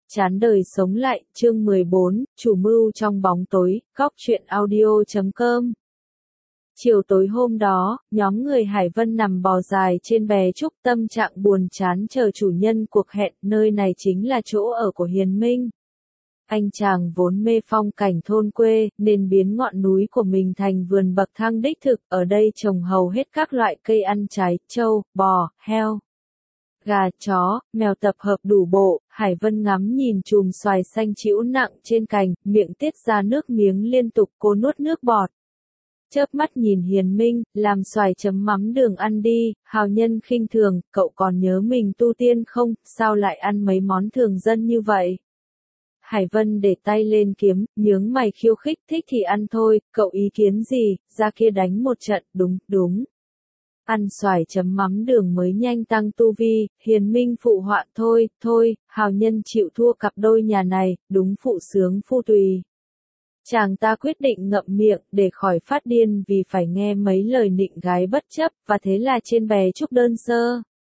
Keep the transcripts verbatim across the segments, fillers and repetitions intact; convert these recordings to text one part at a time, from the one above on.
Chán đời sống lại, chương mười bốn, chủ mưu trong bóng tối, góc truyện audio chấm com. Chiều tối hôm đó, nhóm người Hải Vân nằm bò dài trên bè trúc, tâm trạng buồn chán chờ chủ nhân cuộc hẹn. Nơi này chính là chỗ ở của Hiền Minh. Anh chàng vốn mê phong cảnh thôn quê, nên biến ngọn núi của mình thành vườn bậc thang đích thực. Ở đây trồng hầu hết các loại cây ăn trái, trâu, bò, heo, gà, chó, mèo tập hợp đủ bộ. Hải Vân ngắm nhìn chùm xoài xanh trĩu nặng trên cành, miệng tiết ra nước miếng liên tục, cố nuốt nước bọt. Chớp mắt nhìn Hiền Minh, làm xoài chấm mắm đường ăn đi. Hào nhân khinh thường, cậu còn nhớ mình tu tiên không, sao lại ăn mấy món thường dân như vậy? Hải Vân để tay lên kiếm, nhướng mày khiêu khích, thích thì ăn thôi, cậu ý kiến gì, ra kia đánh một trận, đúng, đúng. Ăn xoài chấm mắm đường mới nhanh tăng tu vi. Hiền Minh phụ họa, thôi, thôi, hào nhân chịu thua cặp đôi nhà này, đúng phụ sướng phu tùy. Chàng ta quyết định ngậm miệng, để khỏi phát điên vì phải nghe mấy lời nịnh gái bất chấp, và thế là trên bè trúc đơn sơ,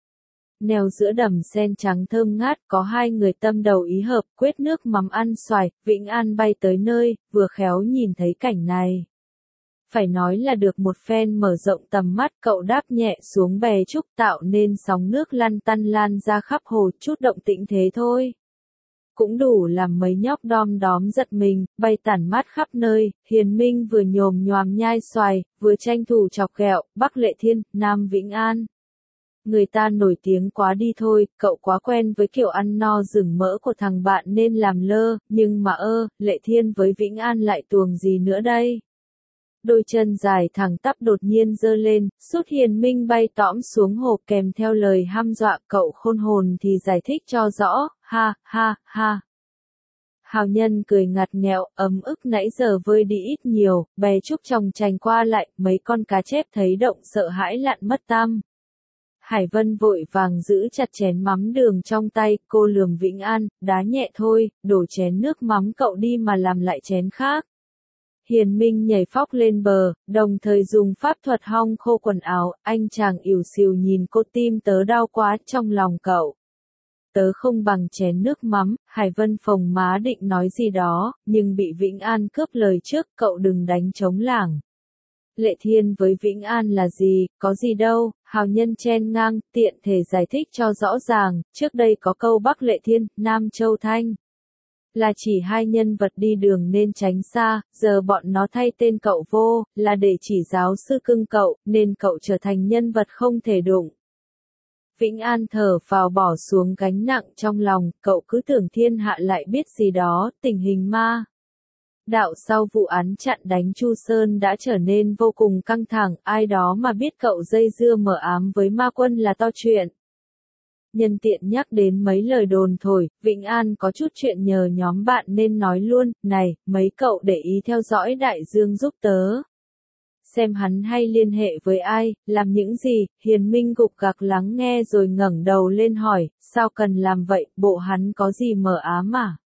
neo giữa đầm sen trắng thơm ngát, có hai người tâm đầu ý hợp, quết nước mắm ăn xoài. Vĩnh An bay tới nơi, vừa khéo nhìn thấy cảnh này. Phải nói là được một phen mở rộng tầm mắt, cậu đáp nhẹ xuống bè trúc tạo nên sóng nước lăn tăn lan ra khắp hồ, chút động tĩnh thế thôi. Cũng đủ làm mấy nhóc đom đóm giật mình, bay tản mát khắp nơi. Hiền Minh vừa nhồm nhoàm nhai xoài, vừa tranh thủ chọc ghẹo, Bắc Lệ Thiên, Nam Vĩnh An. Người ta nổi tiếng quá đi thôi, cậu quá quen với kiểu ăn no rừng mỡ của thằng bạn nên làm lơ, nhưng mà ơ, Lệ Thiên với Vĩnh An lại tuồng gì nữa đây? Đôi chân dài thẳng tắp đột nhiên giơ lên, sút Hiền Minh bay tõm xuống hồ, kèm theo lời hăm dọa, cậu khôn hồn thì giải thích cho rõ, ha, ha, ha. Hào nhân cười ngặt nghẹo, ấm ức nãy giờ vơi đi ít nhiều, bè trúc chồng chành qua lại, mấy con cá chép thấy động sợ hãi lặn mất tăm. Hải Vân vội vàng giữ chặt chén mắm đường trong tay, cô lườm Vĩnh An, đá nhẹ thôi, đổ chén nước mắm cậu đi mà làm lại chén khác. Hiền Minh nhảy phóc lên bờ, đồng thời dùng pháp thuật hong khô quần áo. Anh chàng ỉu xìu nhìn cô, tim tớ đau quá, trong lòng cậu. Tớ không bằng chén nước mắm. Hải Vân phồng má định nói gì đó, nhưng bị Vĩnh An cướp lời trước, cậu đừng đánh trống lảng. Lệ Thiên với Vĩnh An là gì, có gì đâu. Hào nhân chen ngang, tiện thể giải thích cho rõ ràng, trước đây có câu Bắc Lệ Thiên, Nam Châu Thanh. Là chỉ hai nhân vật đi đường nên tránh xa, giờ bọn nó thay tên cậu vô, là để chỉ giáo sư cưng cậu, nên cậu trở thành nhân vật không thể đụng. Vĩnh An thở phào bỏ xuống gánh nặng trong lòng, cậu cứ tưởng thiên hạ lại biết gì đó, tình hình ma đạo sau vụ án chặn đánh Chu Sơn đã trở nên vô cùng căng thẳng, ai đó mà biết cậu dây dưa mờ ám với ma quân là to chuyện. Nhân tiện nhắc đến mấy lời đồn thổi, Vĩnh An có chút chuyện nhờ nhóm bạn nên nói luôn, này, mấy cậu để ý theo dõi Đại Dương giúp tớ. Xem hắn hay liên hệ với ai, làm những gì. Hiền Minh gục gặc lắng nghe rồi ngẩng đầu lên hỏi, sao cần làm vậy, bộ hắn có gì mờ ám à?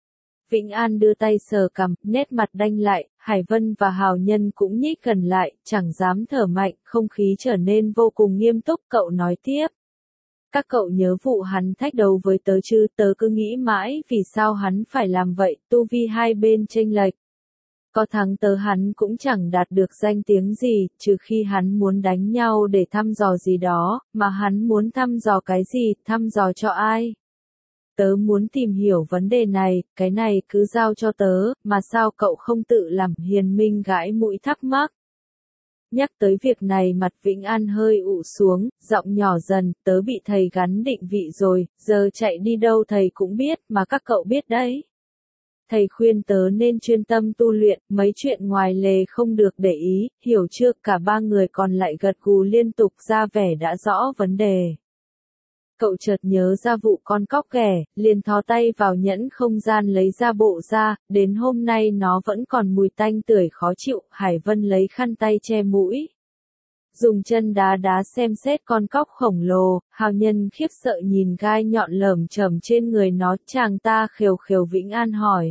Vĩnh An đưa tay sờ cằm, nét mặt đanh lại. Hải Vân và Hào Nhân cũng nhích gần lại, chẳng dám thở mạnh, không khí trở nên vô cùng nghiêm túc. Cậu nói tiếp. Các cậu nhớ vụ hắn thách đấu với tớ chứ, tớ cứ nghĩ mãi vì sao hắn phải làm vậy, tu vi hai bên chênh lệch. Có thắng tớ hắn cũng chẳng đạt được danh tiếng gì, trừ khi hắn muốn đánh nhau để thăm dò gì đó, mà hắn muốn thăm dò cái gì, thăm dò cho ai? Tớ muốn tìm hiểu vấn đề này, cái này cứ giao cho tớ, mà sao cậu không tự làm? Hiền Minh gãi mũi thắc mắc. Nhắc tới việc này mặt Vĩnh An hơi ụ xuống, giọng nhỏ dần, tớ bị thầy gắn định vị rồi, giờ chạy đi đâu thầy cũng biết, mà các cậu biết đấy. Thầy khuyên tớ nên chuyên tâm tu luyện, mấy chuyện ngoài lề không được để ý, hiểu chưa? Cả ba người còn lại gật gù liên tục, ra vẻ đã rõ vấn đề. Cậu chợt nhớ ra vụ con cóc ghẻ, liền thò tay vào nhẫn không gian lấy ra bộ ra, đến hôm nay nó vẫn còn mùi tanh tưởi khó chịu. Hải Vân lấy khăn tay che mũi, dùng chân đá đá xem xét con cóc khổng lồ. Hào Nhân khiếp sợ nhìn gai nhọn lởm chởm trên người nó, chàng ta khều khều. Vĩnh An hỏi.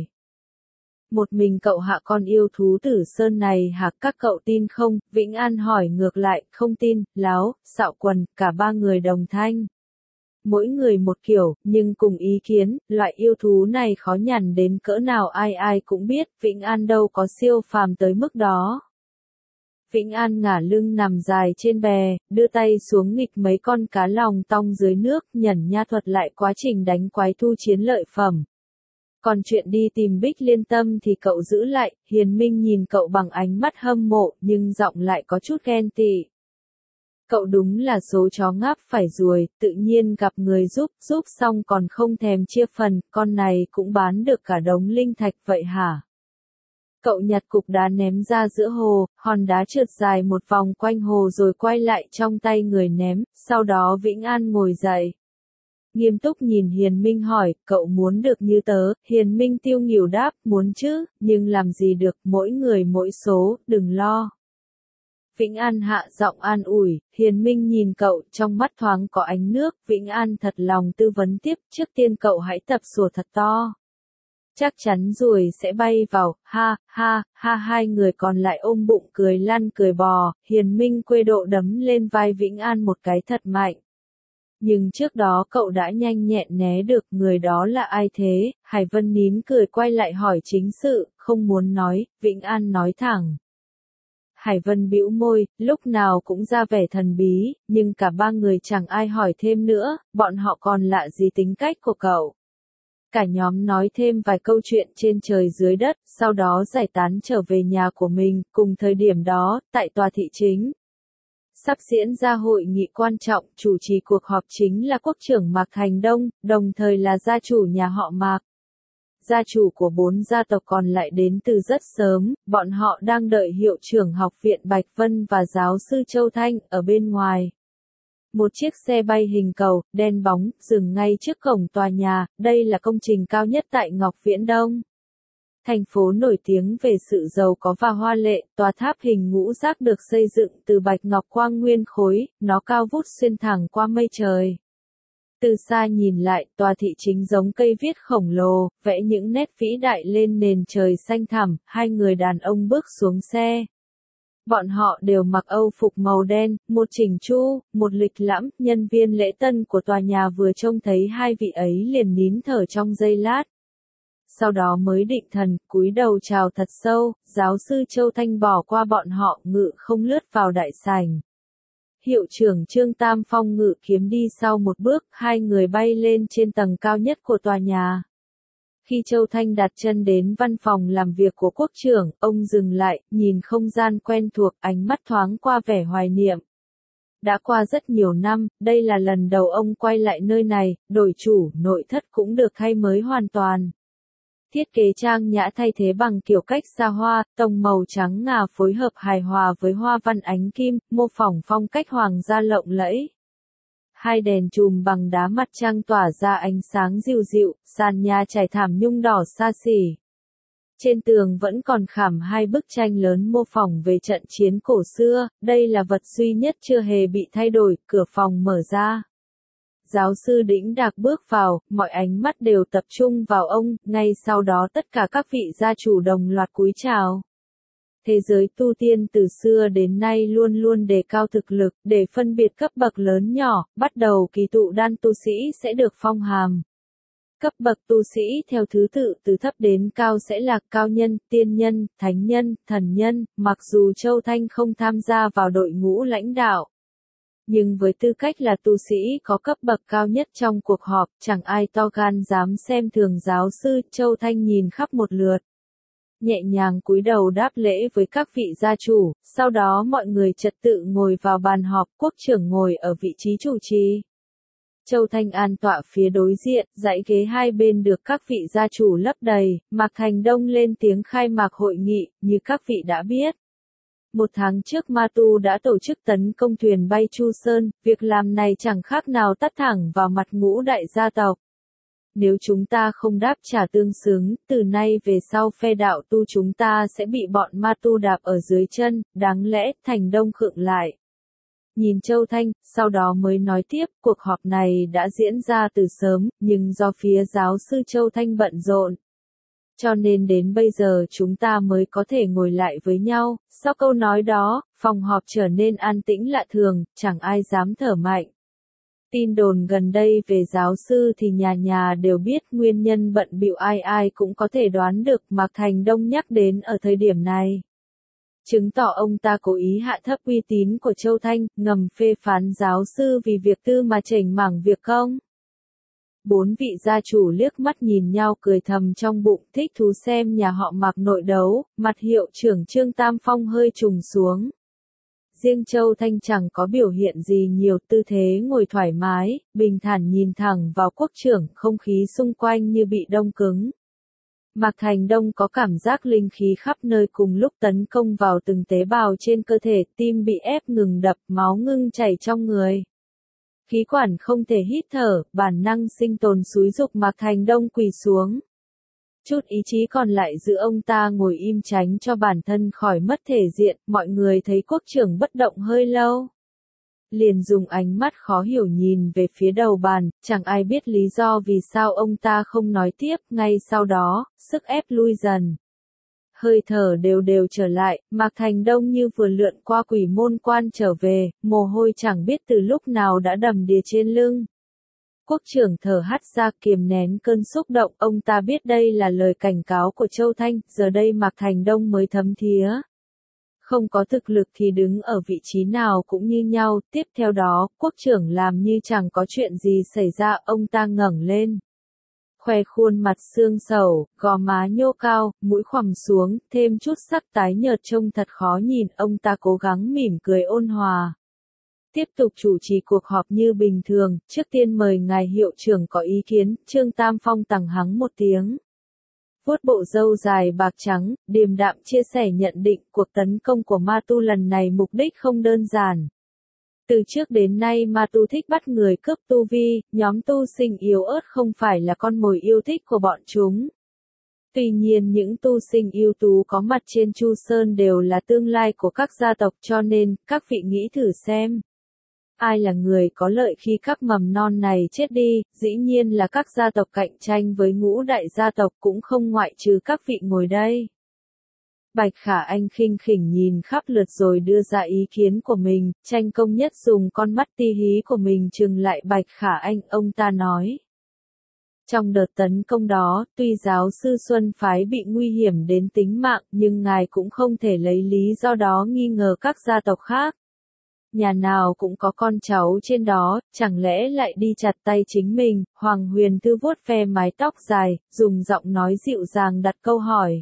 Một mình cậu hạ con yêu thú Tử Sơn này hả, các cậu tin không? Vĩnh An hỏi ngược lại, không tin. Láo, Sạo Quần, cả ba người đồng thanh. mỗi người một kiểu, nhưng cùng ý kiến, loại yêu thú này khó nhằn đến cỡ nào ai ai cũng biết, Vĩnh An đâu có siêu phàm tới mức đó. Vĩnh An ngả lưng nằm dài trên bè, đưa tay xuống nghịch mấy con cá lòng tong dưới nước, nhẩn nha thuật lại quá trình đánh quái thu chiến lợi phẩm. Còn chuyện đi tìm Bích Liên Tâm thì cậu giữ lại, Hiền Minh nhìn cậu bằng ánh mắt hâm mộ, nhưng giọng lại có chút ghen tị. Cậu đúng là số chó ngáp phải ruồi, tự nhiên gặp người giúp, giúp xong còn không thèm chia phần, con này cũng bán được cả đống linh thạch vậy hả? Cậu nhặt cục đá ném ra giữa hồ, hòn đá trượt dài một vòng quanh hồ rồi quay lại trong tay người ném, sau đó Vĩnh An ngồi dậy. Nghiêm túc nhìn Hiền Minh hỏi, cậu muốn được như tớ, Hiền Minh tiêu nghỉu đáp, muốn chứ, nhưng làm gì được, mỗi người mỗi số, đừng lo. Vĩnh An hạ giọng an ủi, Hiền Minh nhìn cậu, trong mắt thoáng có ánh nước, Vĩnh An thật lòng tư vấn tiếp, trước tiên cậu hãy tập sủa thật to. Chắc chắn ruồi sẽ bay vào, ha, ha, ha hai người còn lại ôm bụng cười lăn cười bò, Hiền Minh quê độ đấm lên vai Vĩnh An một cái thật mạnh. Nhưng trước đó cậu đã nhanh nhẹn né được, người đó là ai thế, Hải Vân nín cười quay lại hỏi chính sự, không muốn nói, Vĩnh An nói thẳng. Hải Vân bĩu môi, lúc nào cũng ra vẻ thần bí, nhưng cả ba người chẳng ai hỏi thêm nữa, bọn họ còn lạ gì tính cách của cậu. Cả nhóm nói thêm vài câu chuyện trên trời dưới đất, sau đó giải tán trở về nhà của mình, cùng thời điểm đó, tại tòa thị chính. Sắp diễn ra hội nghị quan trọng, chủ trì cuộc họp chính là quốc trưởng Mạc Thành Đông, đồng thời là gia chủ nhà họ Mạc. Gia chủ của bốn gia tộc còn lại đến từ rất sớm, bọn họ đang đợi hiệu trưởng học viện Bạch Vân và giáo sư Châu Thanh ở bên ngoài. Một chiếc xe bay hình cầu, đen bóng, dừng ngay trước cổng tòa nhà, đây là công trình cao nhất tại Ngọc Viễn Đông. Thành phố nổi tiếng về sự giàu có và hoa lệ, tòa tháp hình ngũ giác được xây dựng từ bạch ngọc quang nguyên khối, nó cao vút xuyên thẳng qua mây trời. Từ xa nhìn lại, tòa thị chính giống cây viết khổng lồ, vẽ những nét vĩ đại lên nền trời xanh thẳm, hai người đàn ông bước xuống xe. Bọn họ đều mặc âu phục màu đen, một chỉnh chu, một lịch lãm, nhân viên lễ tân của tòa nhà vừa trông thấy hai vị ấy liền nín thở trong giây lát. Sau đó mới định thần, cúi đầu chào thật sâu, giáo sư Châu Thanh bỏ qua bọn họ, ngự không lướt vào đại sảnh. Hiệu trưởng Trương Tam Phong ngự kiếm đi sau một bước, hai người bay lên trên tầng cao nhất của tòa nhà. Khi Châu Thanh đặt chân đến văn phòng làm việc của quốc trưởng, ông dừng lại, nhìn không gian quen thuộc, ánh mắt thoáng qua vẻ hoài niệm. Đã qua rất nhiều năm, đây là lần đầu ông quay lại nơi này, đổi chủ, nội thất cũng được thay mới hoàn toàn. Thiết kế trang nhã thay thế bằng kiểu cách xa hoa, tông màu trắng ngà phối hợp hài hòa với hoa văn ánh kim, mô phỏng phong cách hoàng gia lộng lẫy. Hai đèn chùm bằng đá mặt trăng tỏa ra ánh sáng dịu dịu, sàn nhà trải thảm nhung đỏ xa xỉ. Trên tường vẫn còn khảm hai bức tranh lớn mô phỏng về trận chiến cổ xưa, đây là vật duy nhất chưa hề bị thay đổi, cửa phòng mở ra. Giáo sư Đĩnh Đạc bước vào, mọi ánh mắt đều tập trung vào ông, ngay sau đó tất cả các vị gia chủ đồng loạt cúi chào. Thế giới tu tiên từ xưa đến nay luôn luôn đề cao thực lực, để phân biệt cấp bậc lớn nhỏ, bắt đầu kỳ tụ đan tu sĩ sẽ được phong hàm. Cấp bậc tu sĩ theo thứ tự từ thấp đến cao sẽ là cao nhân, tiên nhân, thánh nhân, thần nhân, mặc dù Châu Thanh không tham gia vào đội ngũ lãnh đạo. Nhưng với tư cách là tu sĩ có cấp bậc cao nhất trong cuộc họp, chẳng ai to gan dám xem thường giáo sư, Châu Thanh nhìn khắp một lượt. Nhẹ nhàng cúi đầu đáp lễ với các vị gia chủ, sau đó mọi người trật tự ngồi vào bàn họp, quốc trưởng ngồi ở vị trí chủ trì. Châu Thanh an tọa phía đối diện, dãy ghế hai bên được các vị gia chủ lấp đầy, Mạc Thành Đông lên tiếng khai mạc hội nghị, như các vị đã biết. Một tháng trước Ma Tu đã tổ chức tấn công thuyền bay Chu Sơn, việc làm này chẳng khác nào tát thẳng vào mặt ngũ đại gia tộc. Nếu chúng ta không đáp trả tương xứng, từ nay về sau phe đạo tu chúng ta sẽ bị bọn Ma Tu đạp ở dưới chân, đáng lẽ, Thành Đông khựng lại. Nhìn Châu Thanh, sau đó mới nói tiếp, cuộc họp này đã diễn ra từ sớm, nhưng do phía giáo sư Châu Thanh bận rộn. Cho nên đến bây giờ chúng ta mới có thể ngồi lại với nhau, sau câu nói đó, phòng họp trở nên an tĩnh lạ thường, chẳng ai dám thở mạnh. Tin đồn gần đây về giáo sư thì nhà nhà đều biết, nguyên nhân bận bịu ai ai cũng có thể đoán được, Mạc Thành Đông nhắc đến ở thời điểm này. Chứng tỏ ông ta cố ý hạ thấp uy tín của Châu Thanh, ngầm phê phán giáo sư vì việc tư mà chểnh mảng việc công. Bốn vị gia chủ liếc mắt nhìn nhau cười thầm trong bụng, thích thú xem nhà họ Mạc nội đấu, mặt hiệu trưởng Trương Tam Phong hơi trùng xuống. Riêng Châu Thanh chẳng có biểu hiện gì nhiều, tư thế ngồi thoải mái, bình thản nhìn thẳng vào quốc trưởng, không khí xung quanh như bị đông cứng. Mạc Thành Đông có cảm giác linh khí khắp nơi cùng lúc tấn công vào từng tế bào trên cơ thể, tim bị ép ngừng đập, máu ngưng chảy trong người. Khí quản không thể hít thở, bản năng sinh tồn xúi giục Mạc Thành Đông quỳ xuống. Chút ý chí còn lại giữ ông ta ngồi im tránh cho bản thân khỏi mất thể diện, mọi người thấy quốc trưởng bất động hơi lâu. Liền dùng ánh mắt khó hiểu nhìn về phía đầu bàn, chẳng ai biết lý do vì sao ông ta không nói tiếp, ngay sau đó, sức ép lui dần. Hơi thở đều đều trở lại, Mạc Thành Đông như vừa lượn qua quỷ môn quan trở về, mồ hôi chẳng biết từ lúc nào đã đầm đìa trên lưng. Quốc trưởng thở hắt ra kiềm nén cơn xúc động, ông ta biết đây là lời cảnh cáo của Châu Thanh, giờ đây Mạc Thành Đông mới thấm thía. Không có thực lực thì đứng ở vị trí nào cũng như nhau, tiếp theo đó, quốc trưởng làm như chẳng có chuyện gì xảy ra, ông ta ngẩng lên. Khoe khuôn mặt xương sầu, gò má nhô cao, mũi khoằm xuống, thêm chút sắc tái nhợt trông thật khó nhìn, ông ta cố gắng mỉm cười ôn hòa. Tiếp tục chủ trì cuộc họp như bình thường, trước tiên mời ngài hiệu trưởng có ý kiến, Trương Tam Phong tằng hắng một tiếng. Vuốt bộ râu dài bạc trắng, điềm đạm chia sẻ nhận định cuộc tấn công của Ma Tu lần này mục đích không đơn giản. Từ trước đến nay Ma Tu thích bắt người cướp tu vi, nhóm tu sinh yếu ớt không phải là con mồi yêu thích của bọn chúng. Tuy nhiên những tu sinh ưu tú có mặt trên Chu Sơn đều là tương lai của các gia tộc cho nên, các vị nghĩ thử xem. Ai là người có lợi khi các mầm non này chết đi, dĩ nhiên là các gia tộc cạnh tranh với ngũ đại gia tộc cũng không ngoại trừ các vị ngồi đây. Bạch Khả Anh khinh khỉnh nhìn khắp lượt rồi đưa ra ý kiến của mình, Tranh Công Nhất dùng con mắt ti hí của mình trừng lại Bạch Khả Anh, ông ta nói. Trong đợt tấn công đó, tuy giáo sư Xuân Phái bị nguy hiểm đến tính mạng, nhưng ngài cũng không thể lấy lý do đó nghi ngờ các gia tộc khác. Nhà nào cũng có con cháu trên đó, chẳng lẽ lại đi chặt tay chính mình, Hoàng Huyền Thư vuốt ve mái tóc dài, dùng giọng nói dịu dàng đặt câu hỏi.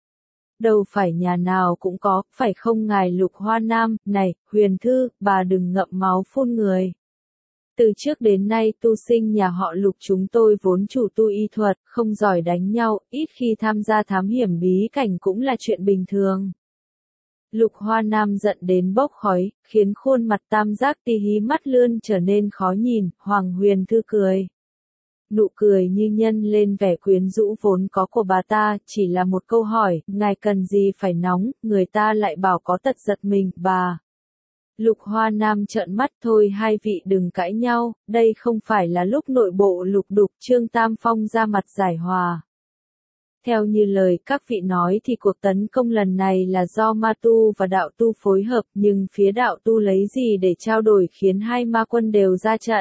Đâu phải nhà nào cũng có, phải không ngài Lục Hoa Nam, này, Huyền Thư, bà đừng ngậm máu phun người. Từ trước đến nay tu sinh nhà họ Lục chúng tôi vốn chủ tu y thuật, không giỏi đánh nhau, ít khi tham gia thám hiểm bí cảnh cũng là chuyện bình thường. Lục Hoa Nam giận đến bốc khói, khiến khuôn mặt tam giác ti hí mắt lươn trở nên khó nhìn, Hoàng Huyền Thư cười. Nụ cười như nhân lên vẻ quyến rũ vốn có của bà ta, chỉ là một câu hỏi, ngài cần gì phải nóng, người ta lại bảo có tật giật mình, bà. Lục Hoa Nam trợn mắt thôi hai vị đừng cãi nhau, đây không phải là lúc nội bộ lục đục, Trương Tam Phong ra mặt giải hòa. Theo như lời các vị nói thì cuộc tấn công lần này là do Ma Tu và Đạo Tu phối hợp, nhưng phía Đạo Tu lấy gì để trao đổi khiến hai ma quân đều ra trận?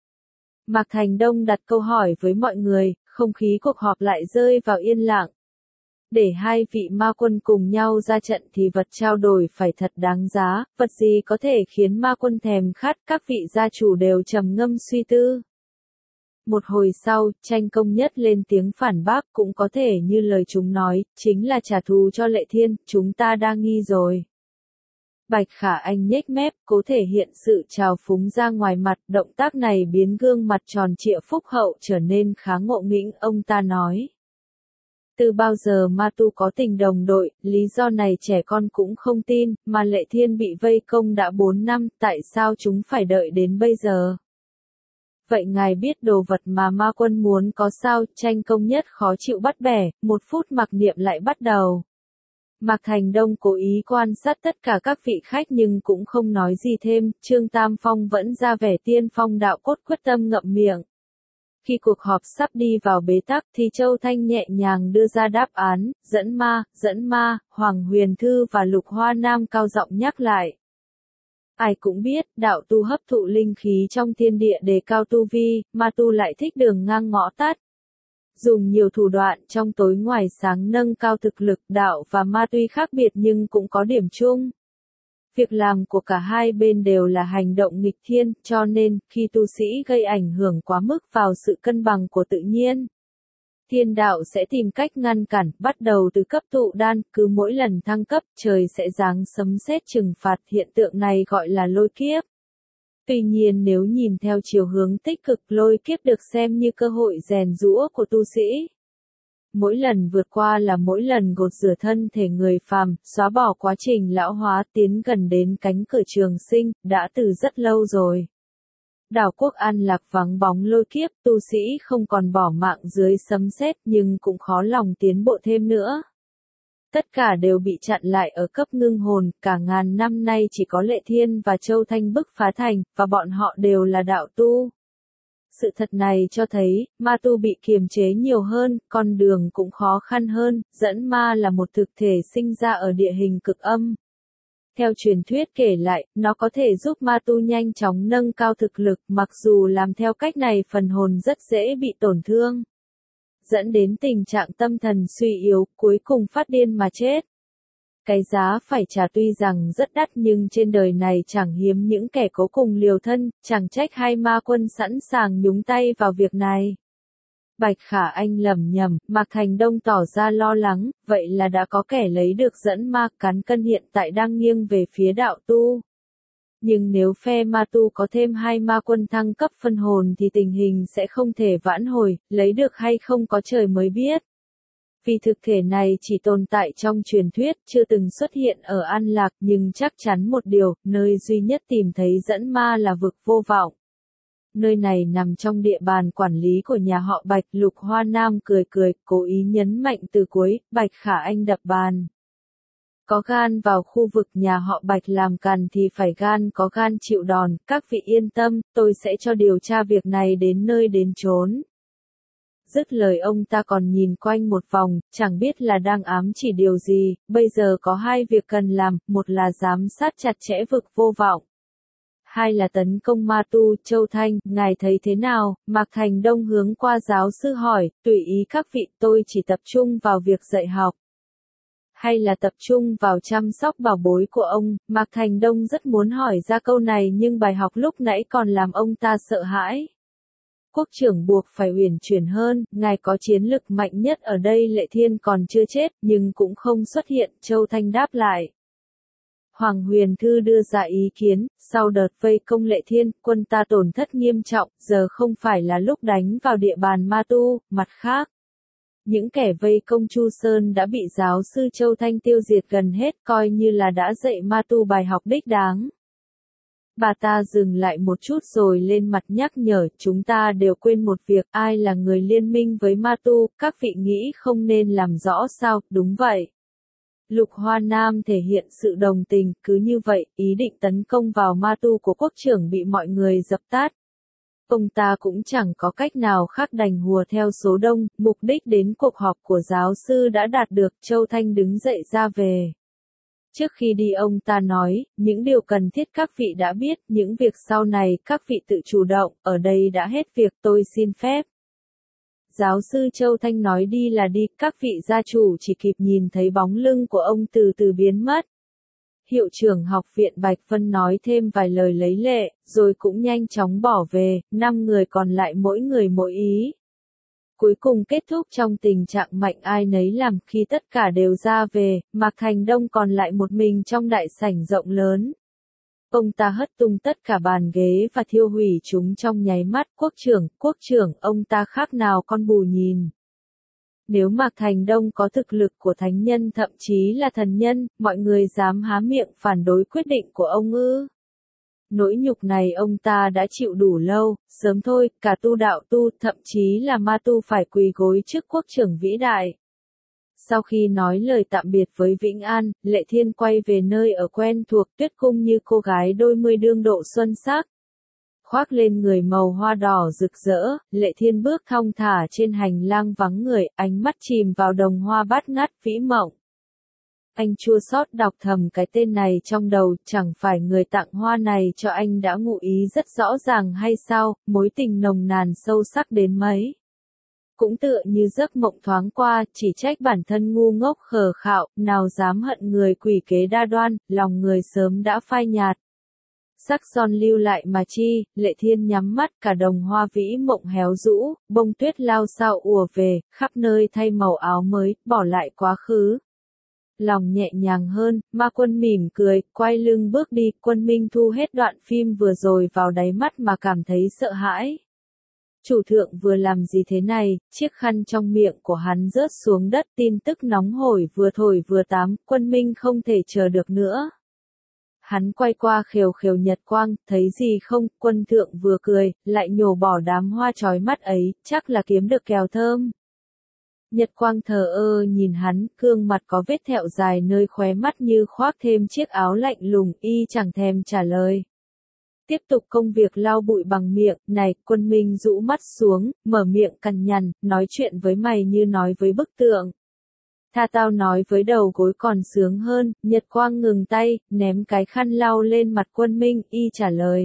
Mạc Thành Đông đặt câu hỏi với mọi người, không khí cuộc họp lại rơi vào yên lặng. Để hai vị ma quân cùng nhau ra trận thì vật trao đổi phải thật đáng giá, vật gì có thể khiến ma quân thèm khát, các vị gia chủ đều trầm ngâm suy tư. Một hồi sau, Tranh Công Nhất lên tiếng phản bác, cũng có thể như lời chúng nói, chính là trả thù cho Lệ Thiên, chúng ta đang nghi rồi. Bạch Khả Anh nhếch mép, cố thể hiện sự trào phúng ra ngoài mặt, động tác này biến gương mặt tròn trịa phúc hậu trở nên khá ngộ nghĩnh, ông ta nói. Từ bao giờ Ma Tu có tình đồng đội, lý do này trẻ con cũng không tin, mà Lệ Thiên bị vây công đã bốn năm, tại sao chúng phải đợi đến bây giờ? Vậy ngài biết đồ vật mà ma quân muốn có sao? Tranh Công Nhất khó chịu bắt bẻ, một phút mặc niệm lại bắt đầu. Mạc Thành Đông cố ý quan sát tất cả các vị khách nhưng cũng không nói gì thêm, Trương Tam Phong vẫn ra vẻ tiên phong đạo cốt quyết tâm ngậm miệng. Khi cuộc họp sắp đi vào bế tắc thì Châu Thanh nhẹ nhàng đưa ra đáp án, dẫn ma, dẫn ma, Hoàng Huyền Thư và Lục Hoa Nam cao giọng nhắc lại. Ai cũng biết, đạo tu hấp thụ linh khí trong thiên địa đề cao tu vi, ma tu lại thích đường ngang ngõ tắt. Dùng nhiều thủ đoạn trong tối ngoài sáng nâng cao thực lực, đạo và ma tuy khác biệt nhưng cũng có điểm chung. Việc làm của cả hai bên đều là hành động nghịch thiên, cho nên, khi tu sĩ gây ảnh hưởng quá mức vào sự cân bằng của tự nhiên, thiên đạo sẽ tìm cách ngăn cản, bắt đầu từ cấp tụ đan, cứ mỗi lần thăng cấp, trời sẽ giáng sấm sét trừng phạt, hiện tượng này gọi là lôi kiếp. Tuy nhiên nếu nhìn theo chiều hướng tích cực, lôi kiếp được xem như cơ hội rèn giũa của tu sĩ. Mỗi lần vượt qua là mỗi lần gột rửa thân thể người phàm, xóa bỏ quá trình lão hóa, tiến gần đến cánh cửa trường sinh, đã từ rất lâu rồi. Đảo quốc An Lạc vắng bóng lôi kiếp, tu sĩ không còn bỏ mạng dưới sấm sét nhưng cũng khó lòng tiến bộ thêm nữa. Tất cả đều bị chặn lại ở cấp ngưng hồn, cả ngàn năm nay chỉ có Lệ Thiên và Châu Thanh bức phá thành, và bọn họ đều là đạo tu. Sự thật này cho thấy, ma tu bị kiềm chế nhiều hơn, con đường cũng khó khăn hơn, dẫn ma là một thực thể sinh ra ở địa hình cực âm. Theo truyền thuyết kể lại, nó có thể giúp ma tu nhanh chóng nâng cao thực lực, mặc dù làm theo cách này phần hồn rất dễ bị tổn thương, dẫn đến tình trạng tâm thần suy yếu, cuối cùng phát điên mà chết. Cái giá phải trả tuy rằng rất đắt nhưng trên đời này chẳng hiếm những kẻ cố cùng liều thân, chẳng trách hai ma quân sẵn sàng nhúng tay vào việc này. Bạch Khả Anh lẩm nhẩm, Mạc Thành Đông tỏ ra lo lắng, vậy là đã có kẻ lấy được dẫn ma, cán cân hiện tại đang nghiêng về phía đạo tu. Nhưng nếu phe ma tu có thêm hai ma quân thăng cấp phân hồn thì tình hình sẽ không thể vãn hồi, lấy được hay không có trời mới biết. Vì thực thể này chỉ tồn tại trong truyền thuyết, chưa từng xuất hiện ở An Lạc, nhưng chắc chắn một điều, nơi duy nhất tìm thấy dẫn ma là vực vô vọng. Nơi này nằm trong địa bàn quản lý của nhà họ Bạch. Lục Hoa Nam cười cười, cố ý nhấn mạnh từ cuối, Bạch Khả Anh đập bàn. Có gan vào khu vực nhà họ Bạch làm càn thì phải gan có gan chịu đòn, các vị yên tâm, tôi sẽ cho điều tra việc này đến nơi đến chốn. Dứt lời ông ta còn nhìn quanh một vòng, chẳng biết là đang ám chỉ điều gì, bây giờ có hai việc cần làm, một là giám sát chặt chẽ vực vô vọng. Hai là tấn công ma tu. Châu Thanh, ngài thấy thế nào? Mạc Thành Đông hướng qua giáo sư hỏi, tùy ý các vị, tôi chỉ tập trung vào việc dạy học. Hay là tập trung vào chăm sóc bảo bối của ông? Mạc Thành Đông rất muốn hỏi ra câu này nhưng bài học lúc nãy còn làm ông ta sợ hãi. Quốc trưởng buộc phải uyển chuyển hơn, ngài có chiến lực mạnh nhất ở đây. Lệ Thiên còn chưa chết, nhưng cũng không xuất hiện. Châu Thanh đáp lại. Hoàng Huyền Thư đưa ra ý kiến, sau đợt vây công Lệ Thiên, quân ta tổn thất nghiêm trọng, giờ không phải là lúc đánh vào địa bàn ma tu. Mặt khác, những kẻ vây công Chu Sơn đã bị giáo sư Châu Thanh tiêu diệt gần hết, coi như là đã dạy ma tu bài học đích đáng. Bà ta dừng lại một chút rồi lên mặt nhắc nhở, chúng ta đều quên một việc, ai là người liên minh với ma tu, các vị nghĩ không nên làm rõ sao? Đúng vậy. Lục Hoa Nam thể hiện sự đồng tình, cứ như vậy, ý định tấn công vào ma tu của quốc trưởng bị mọi người dập tắt. Ông ta cũng chẳng có cách nào khác đành hùa theo số đông, mục đích đến cuộc họp của giáo sư đã đạt được. Châu Thanh đứng dậy ra về. Trước khi đi ông ta nói, những điều cần thiết các vị đã biết, những việc sau này các vị tự chủ động, ở đây đã hết việc, tôi xin phép. Giáo sư Châu Thanh nói đi là đi, các vị gia chủ chỉ kịp nhìn thấy bóng lưng của ông từ từ biến mất. Hiệu trưởng học viện Bạch Vân nói thêm vài lời lấy lệ, rồi cũng nhanh chóng bỏ về, năm người còn lại mỗi người mỗi ý. Cuối cùng kết thúc trong tình trạng mạnh ai nấy làm. Khi tất cả đều ra về, Mạc Thành Đông còn lại một mình trong đại sảnh rộng lớn. Ông ta hất tung tất cả bàn ghế và thiêu hủy chúng trong nháy mắt. Quốc trưởng, quốc trưởng, ông ta khác nào con bù nhìn. Nếu Mạc Thành Đông có thực lực của thánh nhân thậm chí là thần nhân, mọi người dám há miệng phản đối quyết định của ông ư? Nỗi nhục này ông ta đã chịu đủ lâu, sớm thôi, cả tu đạo tu, thậm chí là ma tu phải quỳ gối trước quốc trưởng vĩ đại. Sau khi nói lời tạm biệt với Vĩnh An, Lệ Thiên quay về nơi ở quen thuộc. Tuyết Cung như cô gái đôi mươi đương độ xuân sắc. Khoác lên người màu hoa đỏ rực rỡ, Lệ Thiên bước thong thả trên hành lang vắng người, ánh mắt chìm vào đồng hoa bát ngát vĩ mộng. Anh chua xót đọc thầm cái tên này trong đầu, chẳng phải người tặng hoa này cho anh đã ngụ ý rất rõ ràng hay sao, mối tình nồng nàn sâu sắc đến mấy. Cũng tựa như giấc mộng thoáng qua, chỉ trách bản thân ngu ngốc khờ khạo, nào dám hận người quỷ kế đa đoan, lòng người sớm đã phai nhạt. Sắc son lưu lại mà chi, Lệ Thiên nhắm mắt, cả đồng hoa vĩ mộng héo rũ, bông tuyết lao sao ùa về, khắp nơi thay màu áo mới, bỏ lại quá khứ. Lòng nhẹ nhàng hơn, Ma Quân mỉm cười, quay lưng bước đi, Quân Minh thu hết đoạn phim vừa rồi vào đáy mắt mà cảm thấy sợ hãi. Chủ thượng vừa làm gì thế này, chiếc khăn trong miệng của hắn rớt xuống đất, tin tức nóng hổi vừa thổi vừa tám, Quân Minh không thể chờ được nữa. Hắn quay qua khều khều Nhật Quang, thấy gì không, Quân thượng vừa cười, lại nhổ bỏ đám hoa chói mắt ấy, chắc là kiếm được kèo thơm. Nhật Quang thờ ơ nhìn hắn, gương mặt có vết thẹo dài nơi khóe mắt như khoác thêm chiếc áo lạnh lùng, y chẳng thèm trả lời. Tiếp tục công việc lau bụi bằng miệng, này, Quân Minh rũ mắt xuống, mở miệng cằn nhằn, nói chuyện với mày như nói với bức tượng. Tha tao nói với đầu gối còn sướng hơn, Nhật Quang ngừng tay, ném cái khăn lau lên mặt Quân Minh, y trả lời.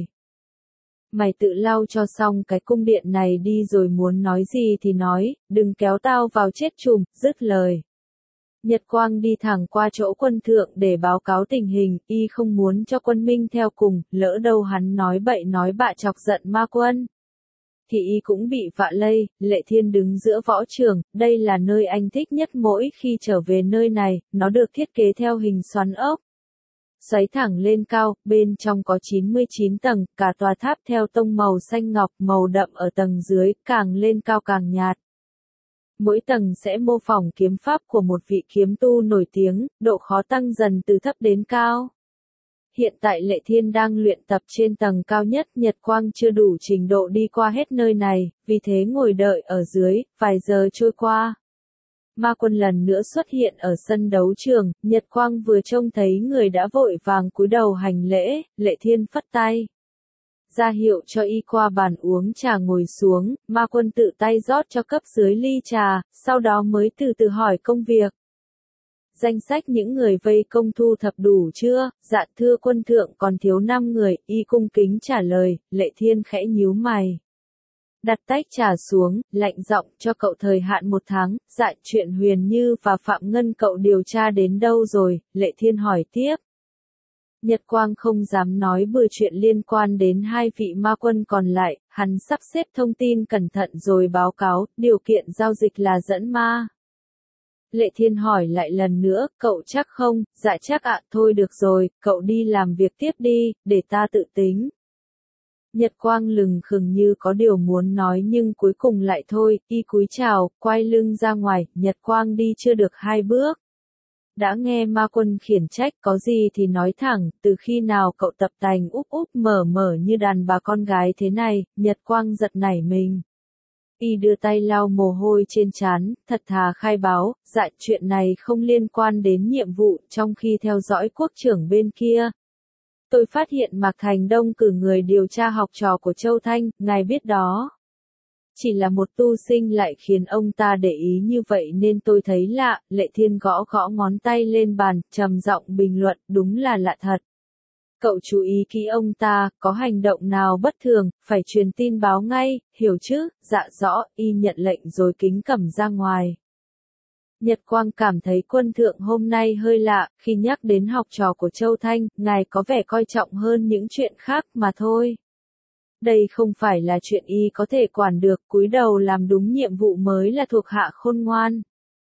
Mày tự lau cho xong cái cung điện này đi rồi muốn nói gì thì nói, đừng kéo tao vào chết chùm, dứt lời. Nhật Quang đi thẳng qua chỗ Quân thượng để báo cáo tình hình, y không muốn cho Quân Minh theo cùng, lỡ đâu hắn nói bậy nói bạ chọc giận Ma Quân. Thì y cũng bị vạ lây, Lệ Thiên đứng giữa võ trường, đây là nơi anh thích nhất mỗi khi trở về nơi này, nó được thiết kế theo hình xoắn ốc. Xoáy thẳng lên cao, bên trong có chín mươi chín tầng, cả tòa tháp theo tông màu xanh ngọc, màu đậm ở tầng dưới, càng lên cao càng nhạt. Mỗi tầng sẽ mô phỏng kiếm pháp của một vị kiếm tu nổi tiếng, độ khó tăng dần từ thấp đến cao. Hiện tại Lệ Thiên đang luyện tập trên tầng cao nhất, Nhật Quang chưa đủ trình độ đi qua hết nơi này, vì thế ngồi đợi ở dưới, vài giờ trôi qua. Ma Quân lần nữa xuất hiện ở sân đấu trường, Nhật Quang vừa trông thấy người đã vội vàng cúi đầu hành lễ, Lệ Thiên phất tay. Ra hiệu cho y qua bàn uống trà ngồi xuống, Ma Quân tự tay rót cho cấp dưới ly trà, sau đó mới từ từ hỏi công việc. Danh sách những người vây công thu thập đủ chưa? Dạ thưa quân thượng còn thiếu năm người, y cung kính trả lời, Lệ Thiên khẽ nhíu mày. Đặt tách trà xuống, lạnh giọng cho cậu thời hạn một tháng, dạ chuyện Huyền Như và Phạm Ngân cậu điều tra đến đâu rồi, Lệ Thiên hỏi tiếp. Nhật Quang không dám nói bừa chuyện liên quan đến hai vị ma quân còn lại, hắn sắp xếp thông tin cẩn thận rồi báo cáo, điều kiện giao dịch là dẫn ma. Lệ Thiên hỏi lại lần nữa, cậu chắc không, dạ chắc ạ, thôi được rồi, cậu đi làm việc tiếp đi, để ta tự tính. Nhật Quang lừng khừng như có điều muốn nói nhưng cuối cùng lại thôi, y cúi chào, quay lưng ra ngoài, Nhật Quang đi chưa được hai bước. Đã nghe Ma Quân khiển trách, có gì thì nói thẳng, từ khi nào cậu tập tành úp úp mở mở như đàn bà con gái thế này, Nhật Quang giật nảy mình. Y đưa tay lau mồ hôi trên trán, thật thà khai báo, dạ chuyện này không liên quan đến nhiệm vụ, trong khi theo dõi quốc trưởng bên kia. Tôi phát hiện Mạc Thành Đông cử người điều tra học trò của Châu Thanh, ngài biết đó. Chỉ là một tu sinh lại khiến ông ta để ý như vậy nên tôi thấy lạ, Lệ Thiên gõ gõ ngón tay lên bàn, trầm giọng bình luận, đúng là lạ thật. Cậu chú ý kỹ ông ta, có hành động nào bất thường, phải truyền tin báo ngay, hiểu chứ, dạ rõ, y nhận lệnh rồi kính cẩm ra ngoài. Nhật Quang cảm thấy quân thượng hôm nay hơi lạ, khi nhắc đến học trò của Châu Thanh, ngài có vẻ coi trọng hơn những chuyện khác mà thôi. Đây không phải là chuyện y có thể quản được, cúi đầu làm đúng nhiệm vụ mới là thuộc hạ khôn ngoan.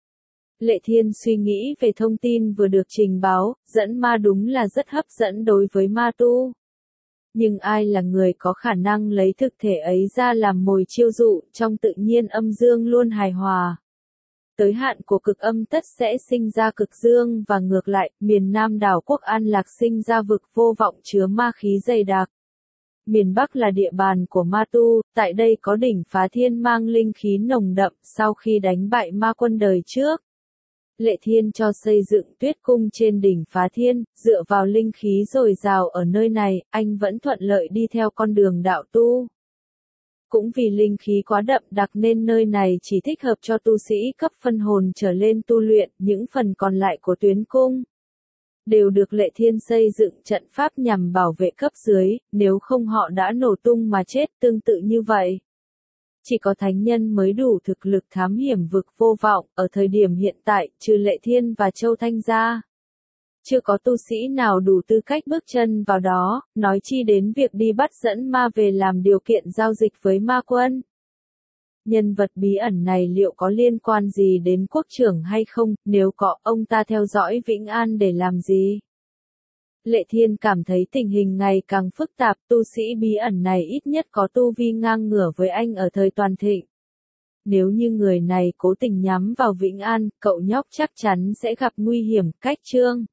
Lệ Thiên suy nghĩ về thông tin vừa được trình báo, dẫn ma đúng là rất hấp dẫn đối với ma tu. Nhưng ai là người có khả năng lấy thực thể ấy ra làm mồi chiêu dụ, trong tự nhiên âm dương luôn hài hòa. Tới hạn của cực âm tất sẽ sinh ra cực dương và ngược lại, miền Nam đảo quốc An Lạc sinh ra vực vô vọng chứa ma khí dày đặc. Miền Bắc là địa bàn của ma tu, tại đây có đỉnh Phá Thiên mang linh khí nồng đậm sau khi đánh bại ma quân đời trước. Lệ Thiên cho xây dựng tuyết cung trên đỉnh Phá Thiên, dựa vào linh khí dồi dào ở nơi này, anh vẫn thuận lợi đi theo con đường đạo tu. Cũng vì linh khí quá đậm đặc nên nơi này chỉ thích hợp cho tu sĩ cấp phân hồn trở lên tu luyện, những phần còn lại của tuyến cung. đều được Lệ Thiên xây dựng trận pháp nhằm bảo vệ cấp dưới, nếu không họ đã nổ tung mà chết tương tự như vậy. Chỉ có thánh nhân mới đủ thực lực thám hiểm vực vô vọng, ở thời điểm hiện tại, trừ Lệ Thiên và Châu Thanh ra. Chưa có tu sĩ nào đủ tư cách bước chân vào đó, nói chi đến việc đi bắt dẫn ma về làm điều kiện giao dịch với ma quân. Nhân vật bí ẩn này liệu có liên quan gì đến quốc trưởng hay không, nếu có, ông ta theo dõi Vĩnh An để làm gì? Lệ Thiên cảm thấy tình hình ngày càng phức tạp, tu sĩ bí ẩn này ít nhất có tu vi ngang ngửa với anh ở thời toàn thịnh. Nếu như người này cố tình nhắm vào Vĩnh An, cậu nhóc chắc chắn sẽ gặp nguy hiểm. Cách chương